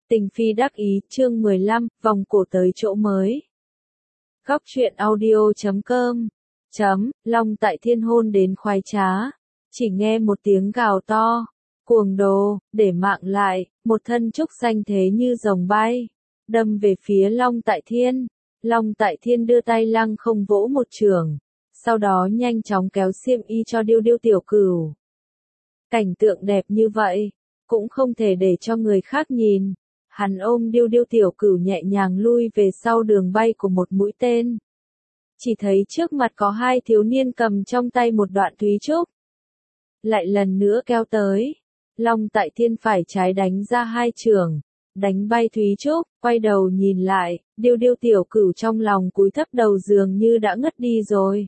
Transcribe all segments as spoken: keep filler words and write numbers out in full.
Tình phi đắc ý, chương mười lăm, vòng cổ tới chỗ mới. Góc truyện audio chấm com chấm, Long Tại Thiên hôn đến khoái trá. Chỉ nghe một tiếng gào to. Cuồng đồ, để mạng lại, một thân trúc xanh thế như rồng bay. Đâm về phía Long Tại Thiên. Long Tại Thiên đưa tay lăng không vỗ một chưởng. Sau đó nhanh chóng kéo xiêm y cho Điêu Điêu tiểu cửu. Cảnh tượng đẹp như vậy, cũng không thể để cho người khác nhìn. Hắn ôm Điêu Điêu tiểu cửu nhẹ nhàng lui về sau đường bay của một mũi tên. Chỉ thấy trước mặt có hai thiếu niên cầm trong tay một đoạn thúy trúc. Lại lần nữa kéo tới. Long Tại Thiên phải trái đánh ra hai chưởng, đánh bay thúy trúc, quay đầu nhìn lại, Điêu Điêu tiểu cửu trong lòng cúi thấp đầu dường như đã ngất đi rồi.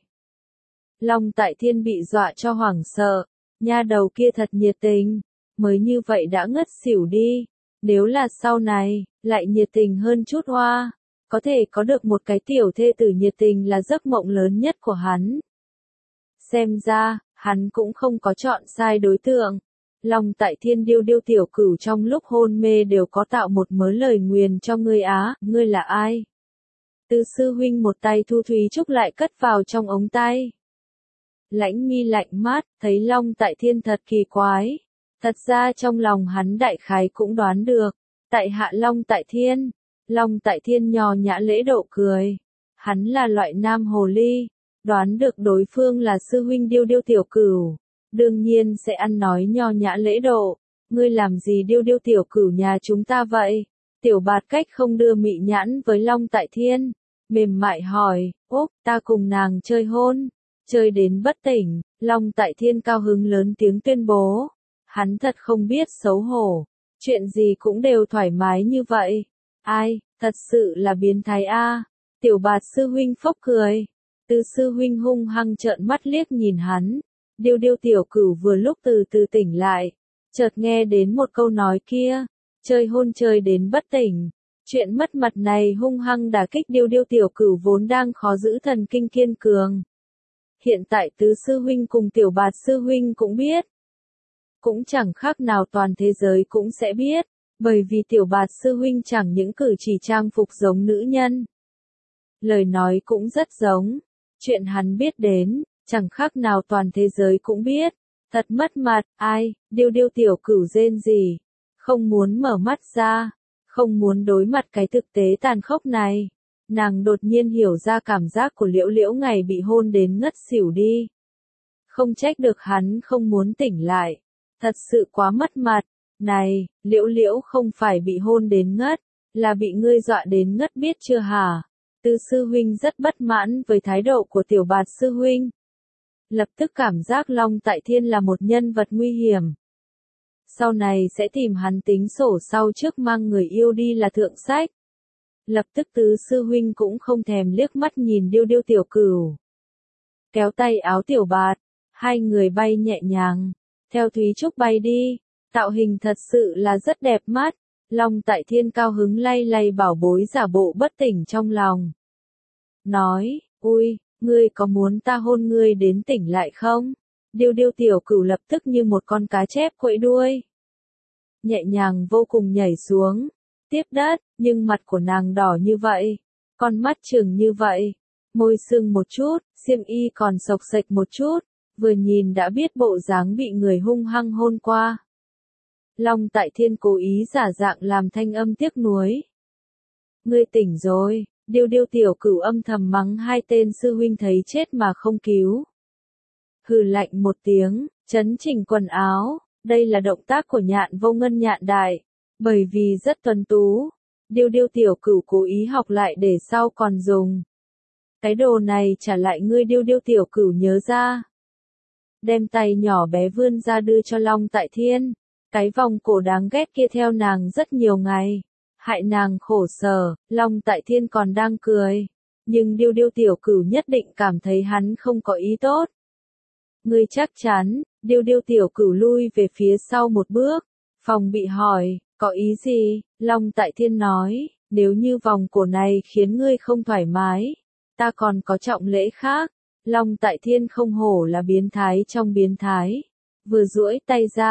Long Tại Thiên bị dọa cho hoảng sợ, nha đầu kia thật nhiệt tình, mới như vậy đã ngất xỉu đi. Nếu là sau này, lại nhiệt tình hơn chút hoa, có thể có được một cái tiểu thê tử nhiệt tình là giấc mộng lớn nhất của hắn. Xem ra, hắn cũng không có chọn sai đối tượng. Long Tại Thiên Điêu Điêu tiểu cửu trong lúc hôn mê đều có tạo một mớ lời nguyền cho ngươi á, ngươi là ai? Từ sư huynh một tay thu thúy trúc lại cất vào trong ống tay. Lãnh mi lạnh mát, thấy Long Tại Thiên thật kỳ quái. Thật ra trong lòng hắn đại khái cũng đoán được, tại hạ Long Tại Thiên. Long Tại Thiên nho nhã lễ độ cười. Hắn là loại nam hồ ly, đoán được đối phương là sư huynh Điêu Điêu tiểu cửu, đương nhiên sẽ ăn nói nho nhã lễ độ. Ngươi làm gì Điêu Điêu tiểu cửu nhà chúng ta vậy? Tiểu Bạt cách không đưa mị nhãn với Long Tại Thiên, mềm mại hỏi, úp, ta cùng nàng chơi hôn, chơi đến bất tỉnh. Long Tại Thiên cao hứng lớn tiếng tuyên bố. Hắn thật không biết xấu hổ, chuyện gì cũng đều thoải mái như vậy. Ai, thật sự là biến thái a. Tiểu Bạt sư huynh phốc cười. Từ sư huynh hung hăng trợn mắt liếc nhìn hắn. Điêu Điêu tiểu cửu vừa lúc từ từ tỉnh lại, chợt nghe đến một câu nói kia, chơi hôn chơi đến bất tỉnh. Chuyện mất mặt này hung hăng đả kích Điêu Điêu tiểu cửu vốn đang khó giữ thần kinh kiên cường. Hiện tại tứ sư huynh cùng Tiểu Bạt sư huynh cũng biết. Cũng chẳng khác nào toàn thế giới cũng sẽ biết, bởi vì Tiểu Bạt sư huynh chẳng những cử chỉ trang phục giống nữ nhân. Lời nói cũng rất giống, chuyện hắn biết đến, chẳng khác nào toàn thế giới cũng biết. Thật mất mặt, ai, Điêu Điêu tiểu cửu rên gì, không muốn mở mắt ra, không muốn đối mặt cái thực tế tàn khốc này. Nàng đột nhiên hiểu ra cảm giác của Liễu Liễu ngày bị hôn đến ngất xỉu đi. Không trách được hắn không muốn tỉnh lại. Thật sự quá mất mặt. Này, Liễu Liễu không phải bị hôn đến ngất, là bị ngươi dọa đến ngất biết chưa hả? Từ sư huynh rất bất mãn với thái độ của Tiểu Bạt sư huynh. Lập tức cảm giác Long Tại Thiên là một nhân vật nguy hiểm. Sau này sẽ tìm hắn tính sổ sau trước mang người yêu đi là thượng sách. Lập tức tứ sư huynh cũng không thèm liếc mắt nhìn Điêu Điêu tiểu cửu. Kéo tay áo Tiểu Bạt, hai người bay nhẹ nhàng. Theo thúy trúc bay đi, tạo hình thật sự là rất đẹp mắt. Long Tại Thiên cao hứng lay lay bảo bối giả bộ bất tỉnh trong lòng. Nói, ui, ngươi có muốn ta hôn ngươi đến tỉnh lại không? Điêu Điêu tiểu cửu lập tức như một con cá chép quẫy đuôi. Nhẹ nhàng vô cùng nhảy xuống, tiếp đất, nhưng mặt của nàng đỏ như vậy, con mắt trừng như vậy, môi sưng một chút, xiêm y còn xộc xệch một chút. Vừa nhìn đã biết bộ dáng bị người hung hăng hôn qua. Long Tại Thiên cố ý giả dạng làm thanh âm tiếc nuối. Ngươi tỉnh rồi, Điêu Điêu tiểu cửu âm thầm mắng hai tên sư huynh thấy chết mà không cứu. Hừ lạnh một tiếng, chấn chỉnh quần áo, đây là động tác của Nhạn Vô Ngân Nhạn Đại, bởi vì rất tuấn tú. Điêu Điêu tiểu cửu cố ý học lại để sau còn dùng. Cái đồ này trả lại ngươi Điêu Điêu tiểu cửu nhớ ra. Đem tay nhỏ bé vươn ra đưa cho Long Tại Thiên. Cái vòng cổ đáng ghét kia theo nàng rất nhiều ngày, hại nàng khổ sở. Long Tại Thiên còn đang cười, nhưng Điêu Điêu tiểu cửu nhất định cảm thấy hắn không có ý tốt. Ngươi chắc chắn? Điêu Điêu tiểu cửu lui về phía sau một bước, phòng bị hỏi, có ý gì? Long Tại Thiên nói, nếu như vòng cổ này khiến ngươi không thoải mái, ta còn có trọng lễ khác. Long Tại Thiên không hổ là biến thái trong biến thái, vừa duỗi tay ra,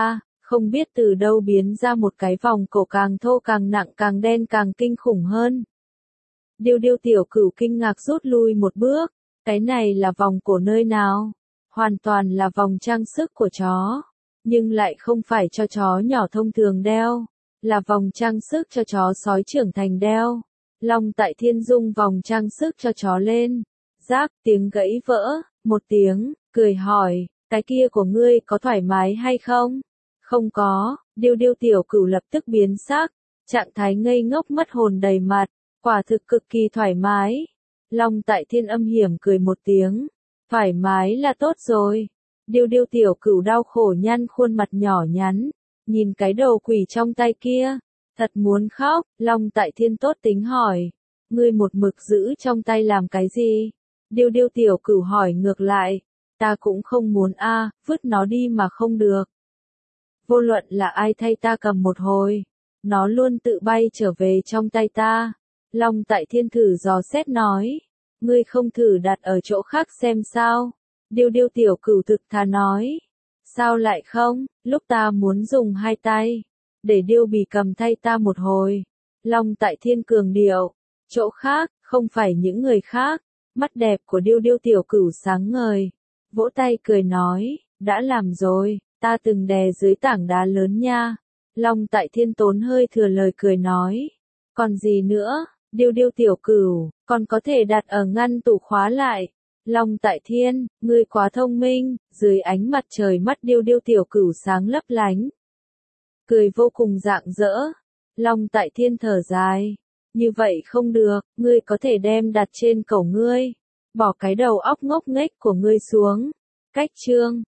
không biết từ đâu biến ra một cái vòng cổ càng thô càng nặng càng đen càng kinh khủng hơn. Điêu điêu tiểu cửu kinh ngạc rút lui một bước, cái này là vòng cổ nơi nào? Hoàn toàn là vòng trang sức của chó, nhưng lại không phải cho chó nhỏ thông thường đeo, là vòng trang sức cho chó sói trưởng thành đeo. Long Tại Thiên dung vòng trang sức cho chó lên, rác tiếng gãy vỡ, một tiếng, cười hỏi, cái kia của ngươi có thoải mái hay không? Không có, điêu điêu tiểu cửu lập tức biến sắc, trạng thái ngây ngốc mất hồn đầy mặt, quả thực cực kỳ thoải mái. Long Tại Thiên âm hiểm cười một tiếng, thoải mái là tốt rồi. Điêu điêu tiểu cửu đau khổ nhăn khuôn mặt nhỏ nhắn, nhìn cái đầu quỷ trong tay kia, thật muốn khóc. Long Tại Thiên tốt tính hỏi, ngươi một mực giữ trong tay làm cái gì? Điêu điêu tiểu cửu hỏi ngược lại, ta cũng không muốn a, vứt nó đi mà không được. Vô luận là ai thay ta cầm một hồi, nó luôn tự bay trở về trong tay ta. Long Tại Thiên thử dò xét nói, ngươi không thử đặt ở chỗ khác xem sao? Điêu điêu tiểu cửu thực thà nói, sao lại không, lúc ta muốn dùng hai tay, để điêu bì cầm thay ta một hồi. Long Tại Thiên cường điệu, chỗ khác, không phải những người khác. Mắt đẹp của điêu điêu tiểu cửu sáng ngời, vỗ tay cười nói, đã làm rồi, ta từng đè dưới tảng đá lớn nha. Long Tại Thiên tốn hơi thừa lời cười nói, còn gì nữa, điêu điêu tiểu cửu, còn có thể đặt ở ngăn tủ khóa lại. Long Tại Thiên, ngươi quá thông minh. Dưới ánh mặt trời mắt điêu điêu tiểu cửu sáng lấp lánh, cười vô cùng rạng rỡ. Long Tại Thiên thở dài, như vậy không được, ngươi có thể đem đặt trên cổ ngươi, bỏ cái đầu óc ngốc nghếch của ngươi xuống. Cách chương